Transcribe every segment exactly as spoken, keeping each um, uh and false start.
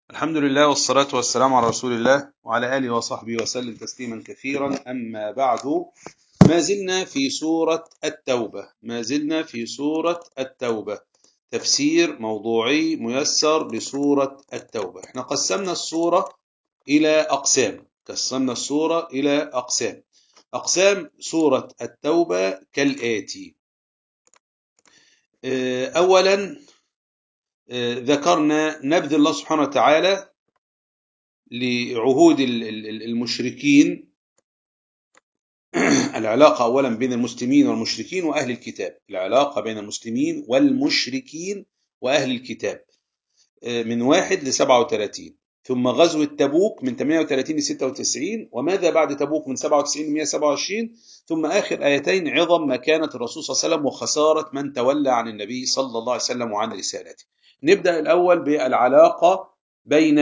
الحمد لله والصلاة والسلام على رسول الله وعلى آله وصحبه وسلم تسليما كثيرا. أما بعد، ما زلنا في سورة التوبة ما زلنا في سورة التوبة تفسير موضوعي ميسر لسورة التوبة. احنا قسمنا السورة إلى أقسام قسمنا السورة إلى أقسام أقسام سورة التوبة كالآتي. أولا، ذكرنا نبذ الله سبحانه وتعالى لعهود المشركين. العلاقة أولا بين المسلمين والمشركين وأهل الكتاب العلاقة بين المسلمين والمشركين وأهل الكتاب من واحد لسبعة وثلاثين، ثم غزو تبوك من ثمانية وثلاثين لستة وتسعين، وماذا بعد تبوك من سبعة وتسعين لمئة وسبعة وعشرين، ثم آخر آيتين عظم مكانة الرسول صلى الله عليه وسلم وخسارة من تولى عن النبي صلى الله عليه وسلم وعن رسالته. نبدأ الأول بالعلاقة بين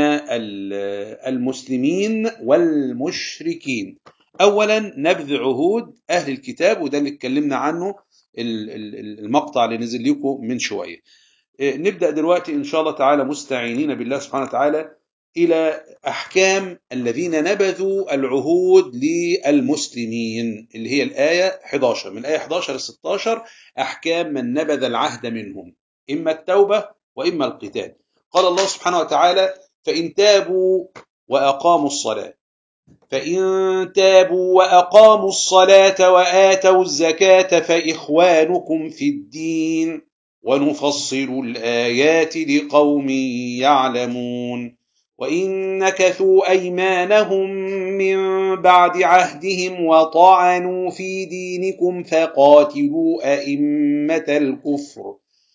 المسلمين والمشركين. أولا، نبذ عهود أهل الكتاب، وده اللي اتكلمنا عنه المقطع اللي نزل لكم من شوية. نبدأ دلوقتي إن شاء الله تعالى مستعينين بالله سبحانه وتعالى إلى أحكام الذين نبذوا العهود للمسلمين، اللي هي الآية إحدى عشر. من الآية إحدى عشر ل ستة عشر أحكام من نبذ العهد منهم، إما التوبة وإما القتال. قال الله سبحانه وتعالى: فإن تابوا وأقاموا الصلاة فإن تابوا وأقاموا الصلاة وآتوا الزكاة فإخوانكم في الدين ونفصل الآيات لقوم يعلمون. وإن نكثوا أيمانهم من بعد عهدهم وطعنوا في دينكم فقاتلوا أئمة الكفر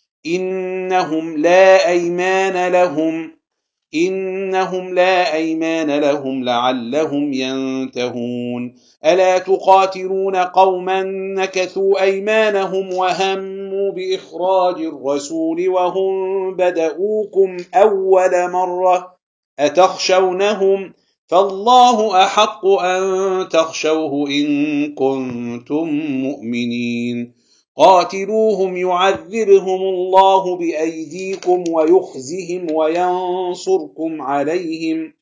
إنهم لا أيمان لهم إنهم لا أيمان لهم لعلهم ينتهون. ألا تقاتلون قوما نكثوا أيمانهم وهموا بإخراج الرسول وهم بدؤوكم أول مرة أتخشونهم فالله أحق أن تخشوه إن كنتم مؤمنين. قاتلوهم يعذبهم الله بأيديكم ويخزهم وينصركم عليهم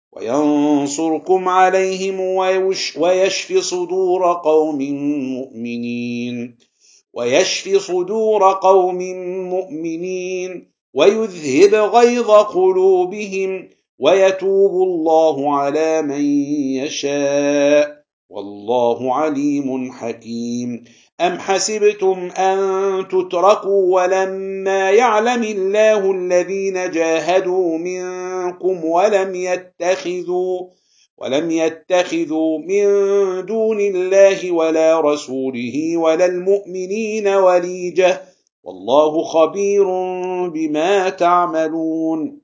وينصركم عليهم ويشف صدور قوم مؤمنين ويشف صدور قوم مؤمنين ويذهب غيظ قلوبهم ويتوب الله على من يشاء والله عليم حكيم. أم حسبتم أن تتركوا ولما يعلم الله الذين جاهدوا منكم ولم يتخذوا ولم يتخذوا من دون الله ولا رسوله ولا المؤمنين وليجة والله خبير بما تعملون.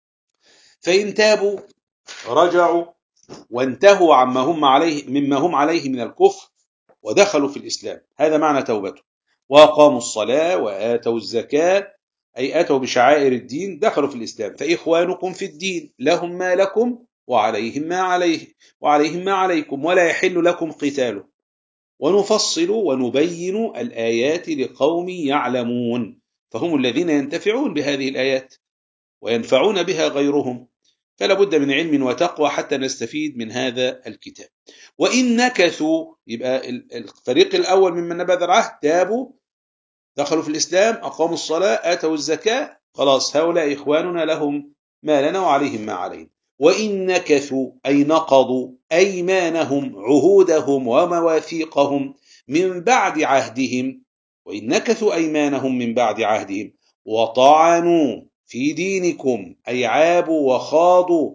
فإن تابوا رجعوا وانتهوا عما هم عليه مما هم عليه من الكفر ودخلوا في الإسلام، هذا معنى توبته. وأقاموا الصلاة وآتوا الزكاة، أي أتوا بشعائر الدين، دخلوا في الإسلام. فإخوانكم في الدين لهم ما لكم وعليهم ما عليه وعليهم ما عليكم ولا يحل لكم قتاله. ونفصل ونبين الآيات لقوم يعلمون، فهم الذين ينتفعون بهذه الآيات وينفعون بها غيرهم، فلا بد من علم وتقوى حتى نستفيد من هذا الكتاب. وإن نكثوا، يبقى الفريق الأول ممن نبذ العهد تابوا دخلوا في الإسلام أقاموا الصلاة آتوا الزكاة، خلاص هؤلاء إخواننا لهم ما لنا وعليهم ما علينا. وإن نكثوا أي نقضوا أيمانهم عهودهم ومواثيقهم من بعد عهدهم وإن نكثوا أيمانهم من بعد عهدهم وطعنوا في دينكم أي عابوا وخاضوا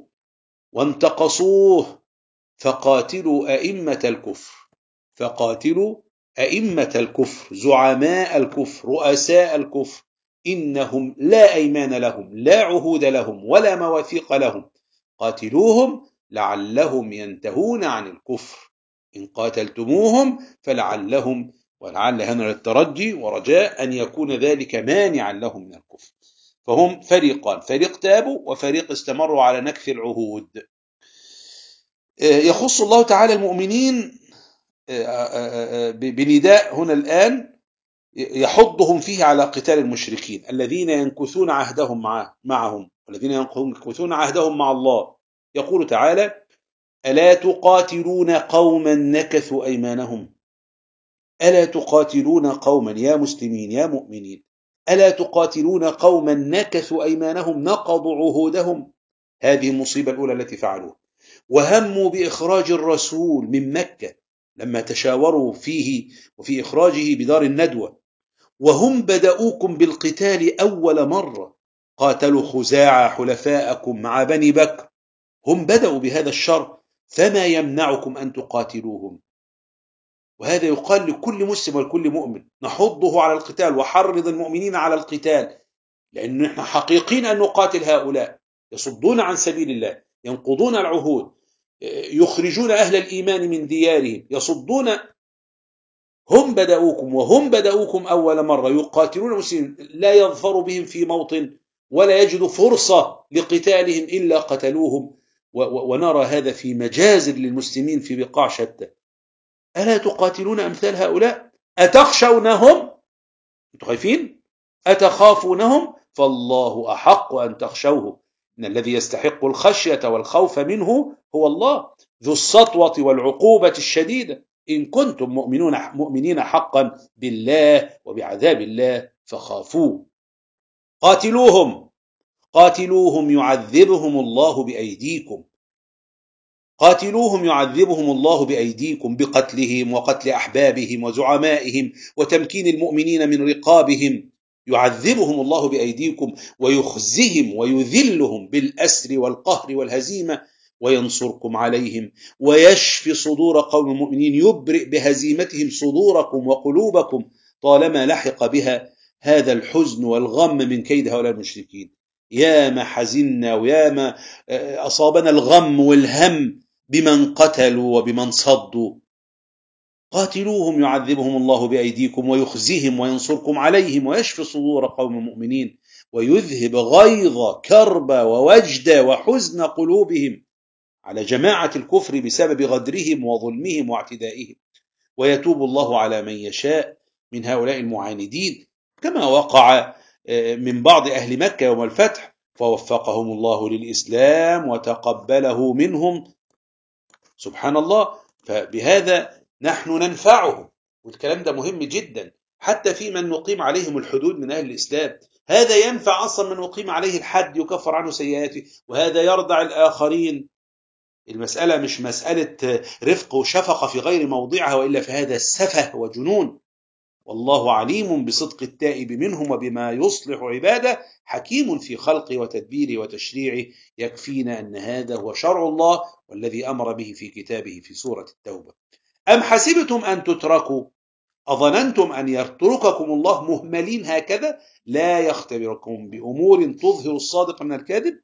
وانتقصوه فقاتلوا أئمة الكفر فقاتلوا أئمة الكفر زعماء الكفر رؤساء الكفر إنهم لا أيمان لهم لا عهود لهم ولا مواثيق لهم. قاتلوهم لعلهم ينتهون عن الكفر إن قاتلتموهم فلعلهم، ولعل هنا للترجي ورجاء أن يكون ذلك مانعا لهم من الكفر. فهم فريقان، فريق تابوا وفريق استمروا على نكث العهود. يخص الله تعالى المؤمنين بنداء هنا الآن يحضهم فيه على قتال المشركين الذين ينكثون عهدهم معه معهم الذين ينكثون عهدهم مع الله. يقول تعالى: ألا تقاتلون قوما نكثوا أيمانهم. ألا تقاتلون قوما، يا مسلمين يا مؤمنين، ألا تقاتلون قوما نكثوا أيمانهم نقضوا عهودهم. هذه المصيبة الأولى التي فعلوها، وهموا بإخراج الرسول من مكة لما تشاوروا فيه وفي إخراجه بدار الندوة، وهم بدأوكم بالقتال أول مرة. قاتلوا خزاعة حلفاءكم مع بني بكر، هم بدأوا بهذا الشر، فما يمنعكم أن تقاتلوهم. وهذا يقال لكل مسلم ولكل مؤمن، نحضه على القتال وحرض المؤمنين على القتال، لأن نحن حقيقين أن نقاتل هؤلاء يصدون عن سبيل الله، ينقضون العهود، يخرجون أهل الإيمان من ديارهم، يصدون. هم بدأوكم وهم بدأوكم أول مرة يقاتلون المسلمين، لا يظفر بهم في موطن ولا يجد فرصة لقتالهم إلا قتلوهم. ونرى هذا في مجازر للمسلمين في بقاع شتى. ألا تقاتلون أمثال هؤلاء؟ أتخشونهم؟ أنتم خايفين؟ أتخافونهم؟ فالله أحق أن تخشوه، إن الذي يستحق الخشية والخوف منه هو الله ذو السطوة والعقوبة الشديدة. إن كنتم مؤمنون مؤمنين حقا بالله وبعذاب الله فخافوه. قاتلوهم قاتلوهم يعذبهم الله بأيديكم قاتلوهم يعذبهم الله بأيديكم بقتلهم وقتل أحبابهم وزعمائهم وتمكين المؤمنين من رقابهم. يعذبهم الله بأيديكم ويخزهم ويذلهم بالأسر والقهر والهزيمة، وينصركم عليهم ويشفي صدور قوم المؤمنين، يبرئ بهزيمتهم صدوركم وقلوبكم طالما لحق بها هذا الحزن والغم من كيد هؤلاء المشركين. يا ما حزنا ويا ما أصابنا الغم والهم بمن قتلوا وبمن صدوا. قاتلوهم يعذبهم الله بأيديكم ويخزهم وينصركم عليهم ويشفي صدور قوم مؤمنين ويذهب غيظ كرب ووجد وحزن قلوبهم على جماعة الكفر بسبب غدرهم وظلمهم واعتدائهم، ويتوب الله على من يشاء من هؤلاء المعاندين، كما وقع من بعض أهل مكة يوم الفتح، فوفقهم الله للإسلام وتقبله منهم. سبحان الله. فبهذا نحن ننفعه، والكلام ده مهم جدا حتى في من نقيم عليهم الحدود من أهل الإسلام. هذا ينفع أصلا من نقيم عليه الحد يكفر عنه سيئاته، وهذا يرضع الآخرين. المسألة مش مسألة رفق وشفقة في غير موضعها، وإلا فهذا سفه وجنون. والله عليم بصدق التائب منهم وبما يصلح عباده، حكيم في خلقه وتدبيره وتشريعه. يكفينا أن هذا هو شرع الله والذي أمر به في كتابه في سورة التوبة. أم حسبتم أن تتركوا، أظننتم أن يترككم الله مهملين هكذا، لا يختبركم بأمور تظهر الصادق من الكاذب.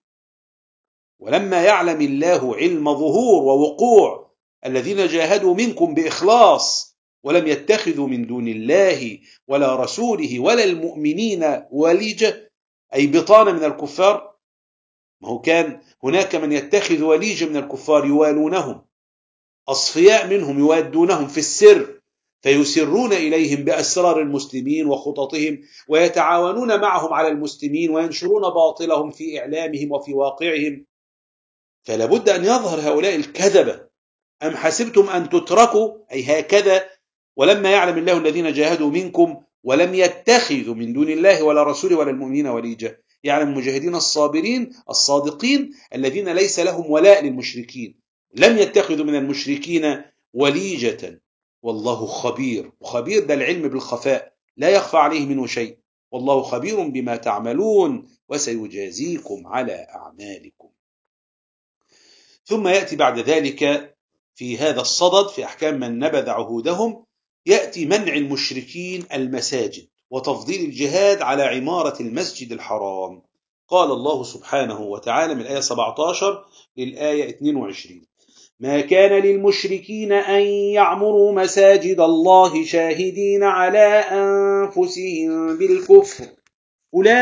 ولما يعلم الله علم ظهور ووقوع الذين جاهدوا منكم بإخلاص ولم يتخذوا من دون الله ولا رسوله ولا المؤمنين وليجة، أي بطانة من الكفار. ما هو كان هناك من يتخذ وليجة من الكفار يوالونهم، أصفياء منهم يوادونهم في السر، فيسرون إليهم بأسرار المسلمين وخططهم، ويتعاونون معهم على المسلمين وينشرون باطلهم في إعلامهم وفي واقعهم. فلا بد أن يظهر هؤلاء الكذبة. أم حسبتم أن تتركوا، أي هكذا، ولما يعلم الله الذين جاهدوا منكم ولم يتخذوا من دون الله ولا رسوله ولا المؤمنين وليجة. يعلم المجاهدين الصابرين الصادقين الذين ليس لهم ولاء للمشركين، لم يتخذوا من المشركين وليجة. والله خبير، وخبير ده العلم بالخفاء، لا يخفى عليه منه شيء. والله خبير بما تعملون وسيجازيكم على أعمالكم. ثم يأتي بعد ذلك في هذا الصدد في أحكام من نبذ عهودهم، يأتي منع المشركين المساجد وتفضيل الجهاد على عمارة المسجد الحرام. قال الله سبحانه وتعالى من الآية سبعة عشر للآية اثنين وعشرين: ما كان للمشركين أن يعمروا مساجد الله شاهدين على أنفسهم بالكفر،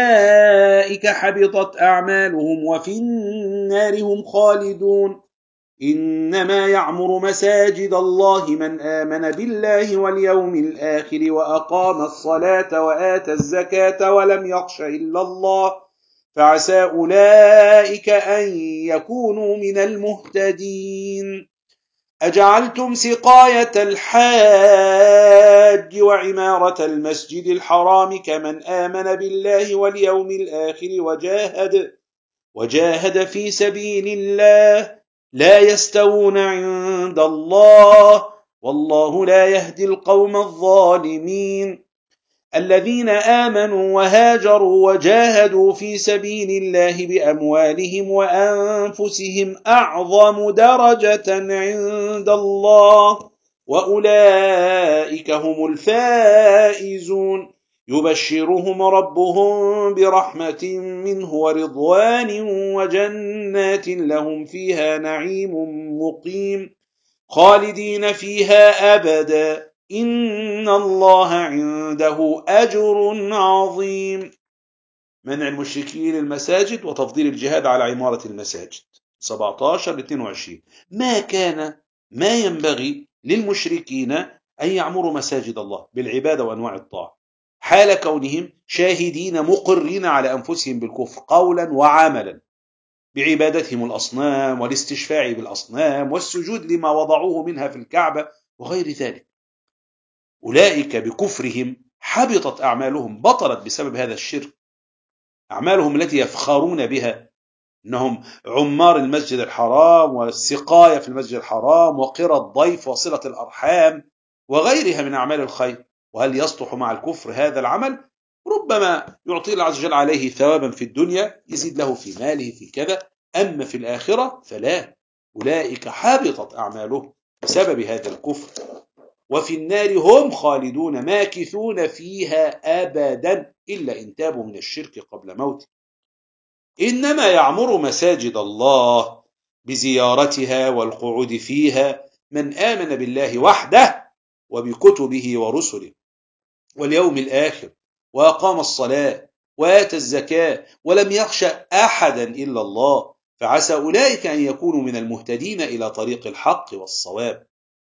أولئك حبطت أعمالهم وفي النار هم خالدون. إنما يعمر مساجد الله من آمن بالله واليوم الآخر وأقام الصلاة وآتى الزكاة ولم يخش إلا الله فعسى أولئك أن يكونوا من المهتدين. أجعلتم سقاية الحاج وعمارة المسجد الحرام كمن آمن بالله واليوم الآخر وجاهد وجاهد في سبيل الله لا يستوون عند الله والله لا يهدي القوم الظالمين. الذين آمنوا وهاجروا وجاهدوا في سبيل الله بأموالهم وأنفسهم أعظم درجة عند الله وأولئك هم الفائزون. يبشرهم ربهم برحمة منه ورضوان وجنات لهم فيها نعيم مقيم خالدين فيها أبدا إن الله عنده أجر عظيم. منع المشركين المساجد وتفضيل الجهاد على عمارة المساجد سبعة عشر ل اثنين وعشرين. ما كان ما ينبغي للمشركين أن يعمروا مساجد الله بالعبادة وأنواع الطاعة حال كونهم شاهدين مقرين على أنفسهم بالكفر قولا وعملا بعبادتهم الأصنام والاستشفاع بالأصنام والسجود لما وضعوه منها في الكعبة وغير ذلك. أولئك بكفرهم حبطت أعمالهم بطلت بسبب هذا الشرك. أعمالهم التي يفخرون بها أنهم عمار المسجد الحرام والسقاية في المسجد الحرام وقرى الضيف وصلة الأرحام وغيرها من أعمال الخير. وهل يصلح مع الكفر هذا العمل؟ ربما يعطي الله عز وجل عليه ثوابا في الدنيا يزيد له في ماله في كذا، أما في الآخرة فلا. أولئك حبطت أعمالهم بسبب هذا الكفر وفي النار هم خالدون ماكثون فيها أبدا إلا إن تابوا من الشرك قبل موته. إنما يعمر مساجد الله بزيارتها والقعود فيها من آمن بالله وحده وبكتبه ورسله واليوم الآخر وأقام الصلاة وآتى الزكاة ولم يخش أحدا إلا الله فعسى أولئك أن يكونوا من المهتدين إلى طريق الحق والصواب.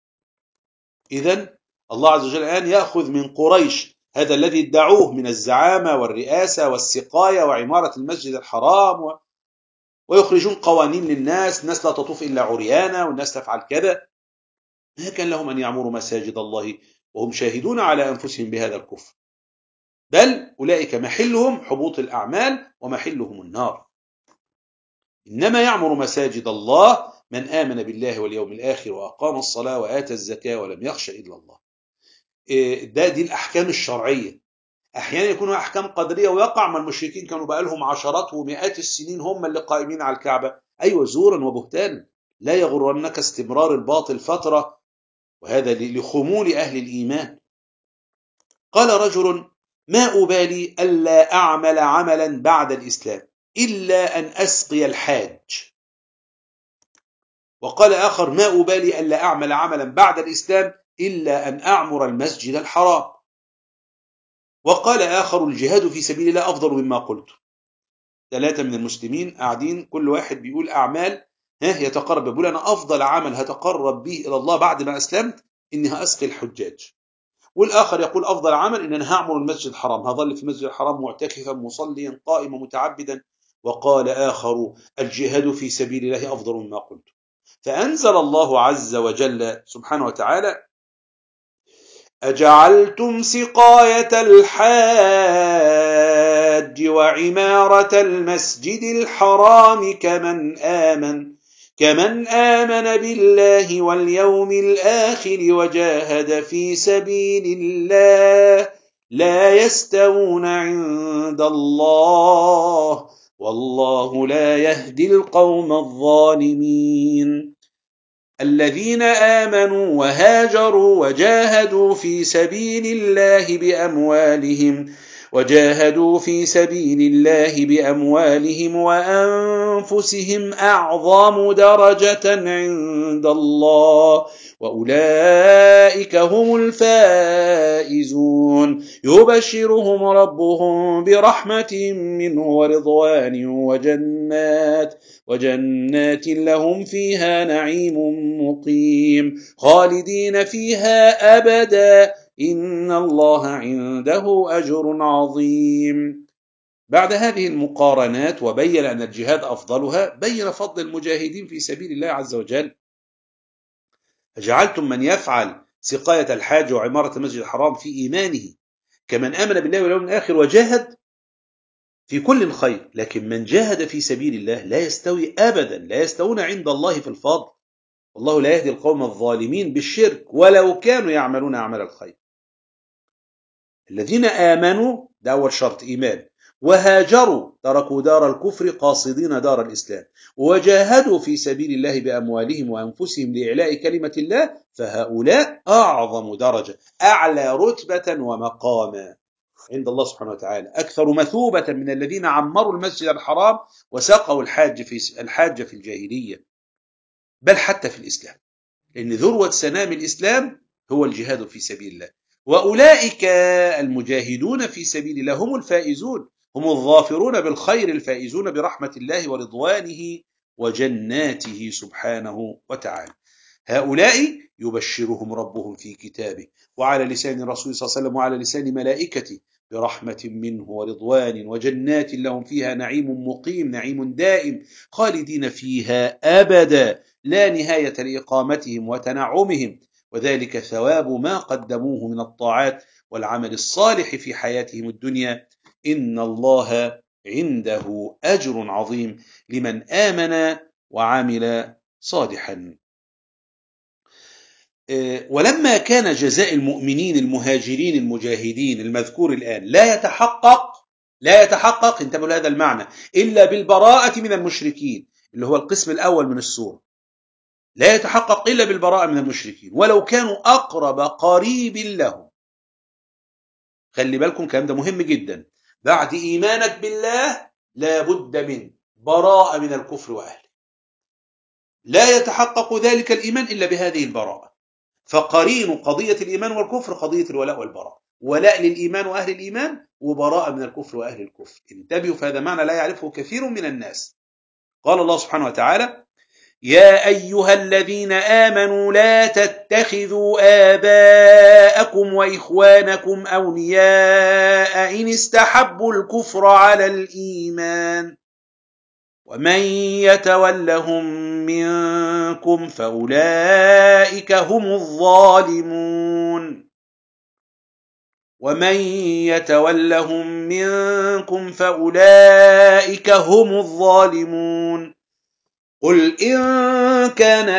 إذن الله عز وجل الآن يأخذ من قريش هذا الذي ادعوه من الزعامة والرئاسة والسقاية وعمارة المسجد الحرام و... ويخرجون قوانين للناس، الناس لا تطوف إلا عريانا والناس تفعل كذا. ما كان لهم أن يعمروا مساجد الله وهم شاهدون على أنفسهم بهذا الكفر، بل أولئك محلهم حبوط الأعمال ومحلهم النار. إنما يعمر مساجد الله من آمن بالله واليوم الآخر وأقام الصلاة وآتى الزكاة ولم يخش إلا الله. ده دي الأحكام الشرعية. أحيانا يكون أحكام قدرية ويقع مع المشركين كانوا بقى لهم عشرات ومئات السنين هم اللي قائمين على الكعبة، أيوة زورا وبهتانا. لا يغرنك استمرار الباطل فترة، وهذا لخمول أهل الإيمان. قال رجل: ما أبالي ألا أعمل عملا بعد الإسلام إلا أن أسقي الحاج. وقال آخر: ما أبالي ألا أعمل عملا بعد الإسلام إلا أن أعمر المسجد الحرام. وقال آخر: الجهاد في سبيل الله أفضل مما قلت. ثلاثة من المسلمين قاعدين كل واحد بيقول أعمال ها يتقرب، بيقول أنا أفضل عمل هتقرب به إلى الله بعد ما أسلمت إني هأسقي الحجاج. والآخر يقول أفضل عمل إن أنا هعمر المسجد الحرام، هظل في المسجد الحرام معتكفا مصليا قائما متعبدا. وقال آخر: الجهاد في سبيل الله أفضل مما قلت. فأنزل الله عز وجل سبحانه وتعالى: أجعلتم سقاية الحاج وعمارة المسجد الحرام كمن آمن كمن آمن بالله واليوم الآخر وجاهد في سبيل الله لا يستوون عند الله والله لا يهدي القوم الظالمين. الذين آمنوا وهاجروا وجاهدوا في سبيل الله بأموالهم وجاهدوا في سبيل الله بأموالهم وأنفسهم أعظم درجة عند الله وأولئك هم الفائزون يبشرهم ربهم برحمة منه ورضوان وجنات وجنات لهم فيها نعيم مقيم خالدين فيها أبدا إن الله عنده أجر عظيم. بعد هذه المقارنات وبين أن الجهاد أفضلها، بين فضل المجاهدين في سبيل الله عز وجل. فجعلتم من يفعل سقاية الحاج وعمارة المسجد الحرام في إيمانه كمن آمن بالله واليوم الآخر وجاهد في كل خير، لكن من جاهد في سبيل الله لا يستوي أبدا، لا يستوون عند الله في الفضل، والله لا يهدي القوم الظالمين بالشرك ولو كانوا يعملون أعمال الخير. الذين آمنوا، ده أول شرط إيمان، وهاجروا تركوا دار الكفر قاصدين دار الإسلام، وجاهدوا في سبيل الله بأموالهم وأنفسهم لإعلاء كلمة الله، فهؤلاء أعظم درجة، أعلى رتبة ومقاما عند الله سبحانه وتعالى، أكثر مثوبة من الذين عمروا المسجد الحرام وساقوا الحاج في الحاج في الجاهلية، بل حتى في الإسلام، لأن ذروة سنام الإسلام هو الجهاد في سبيل الله. وأولئك المجاهدون في سبيل الله هم الفائزون، هم الظافرون بالخير، الفائزون برحمة الله ورضوانه وجناته سبحانه وتعالى. هؤلاء يبشرهم ربهم في كتابه وعلى لسان رسول صلى الله عليه وسلم وعلى لسان ملائكته برحمة منه ورضوان وجنات لهم فيها نعيم مقيم، نعيم دائم، خالدين فيها أبدا لا نهاية لإقامتهم وتنعمهم، وذلك ثواب ما قدموه من الطاعات والعمل الصالح في حياتهم الدنيا، إن الله عنده أجر عظيم لمن آمن وعمل صالحا. ولما كان جزاء المؤمنين المهاجرين المجاهدين المذكور الآن لا يتحقق لا يتحقق انتبهوا لهذا المعنى إلا بالبراءة من المشركين، اللي هو القسم الأول من السورة، لا يتحقق إلا بالبراءة من المشركين ولو كانوا أقرب قريب لهم. خلي بالكم الكلام ده مهم جدا، بعد إيمانك بالله لا بد من براءة من الكفر وأهله، لا يتحقق ذلك الإيمان إلا بهذه البراءة. فقرين قضية الإيمان والكفر قضية الولاء والبراء، ولاء للإيمان وأهل الإيمان وبراء من الكفر وأهل الكفر. انتبهوا، فهذا معنى لا يعرفه كثير من الناس. قال الله سبحانه وتعالى: يا أيها الذين آمنوا لا تتخذوا آباءكم وإخوانكم أولياء إن استحبوا الكفر على الإيمان ومن يتولهم منكم فأولئك هم الظالمون ومن يتولهم منكم فأولئك هم الظالمون قل إن كان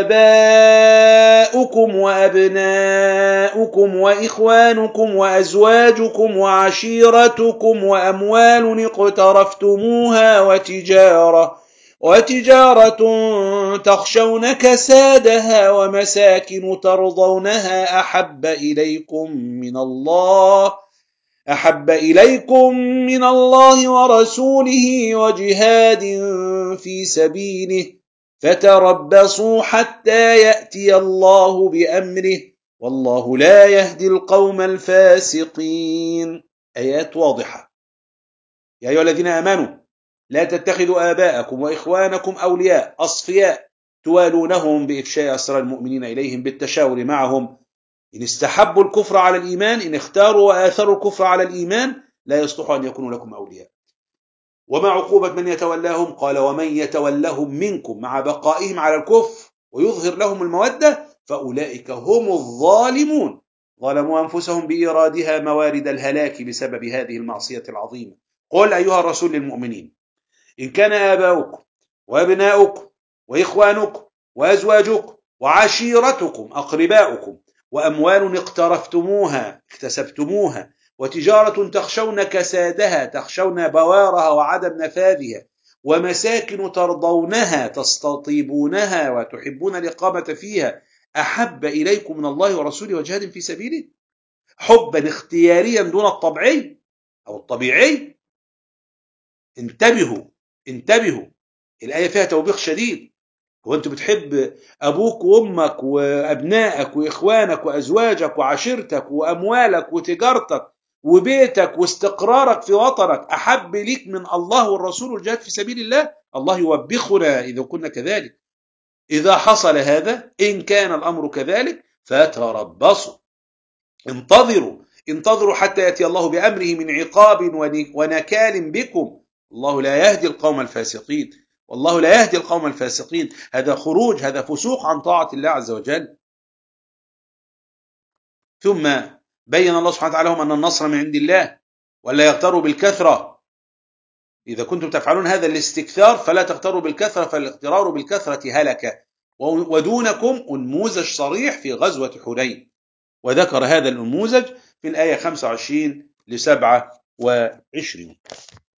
آباؤكم وأبناؤكم وإخوانكم وأزواجكم وعشيرتكم وأموال اقترفتموها وتجارة وتجارة تخشون كسادها ومساكن ترضونها أحب إليكم من الله أحب إليكم من الله ورسوله وجهاد في سبيله فتربصوا حتى يأتي الله بأمره والله لا يهدي القوم الفاسقين. آيات واضحة. يا أيها الذين آمنوا لا تتخذوا آباءكم وإخوانكم أولياء أصفياء توالونهم بإفشاء أسرار المؤمنين إليهم بالتشاور معهم إن استحبوا الكفر على الإيمان، إن اختاروا وآثروا الكفر على الإيمان لا يصلح أن يكونوا لكم أولياء. وما عقوبة من يتولاهم؟ قال ومن يتولهم منكم، مع بقائهم على الكفر ويظهر لهم المودة فأولئك هم الظالمون، ظلموا أنفسهم بإيرادها موارد الهلاك بسبب هذه المعصية العظيمة. قل أيها الرسول للمؤمنين إن كان آباؤكم وأبناؤكم وإخوانكم وأزواجكم وعشيرتكم أقرباؤكم وأموال اقترفتموها اكتسبتموها وتجارة تخشون كسادها تخشون بوارها وعدم نفاذها ومساكن ترضونها تستطيبونها وتحبون الإقامة فيها أحب إليكم من الله ورسوله وجهاد في سبيله، حبا اختياريا دون الطبيعي أو الطبيعي. انتبهوا انتبهوا، الآية فيها توبيخ شديد. هو أنت بتحب أبوك وأمك وأبنائك وإخوانك وأزواجك وعشيرتك وأموالك وتجارتك وبيتك واستقرارك في وطنك أحب ليك من الله والرسول والجهاد في سبيل الله؟ الله يوبخنا إذا كنا كذلك. إذا حصل هذا، إن كان الأمر كذلك، فتربصوا، انتظروا انتظروا حتى يأتي الله بأمره من عقاب ونكال بكم. الله لا يهدي القوم الفاسقين، والله لا يهدي القوم الفاسقين. هذا خروج، هذا فسوق عن طاعة الله عز وجل. ثم بين الله سبحانه وتعالى لهم أن النصر من عند الله، ولا يغتروا بالكثرة. إذا كنتم تفعلون هذا الاستكثار فلا تغتروا بالكثرة، فالاغترار بالكثرة هلكة. ودونكم أنموذج صريح في غزوة حنين، وذكر هذا النموذج في الآية خمسة وعشرين لسبعة وعشرين.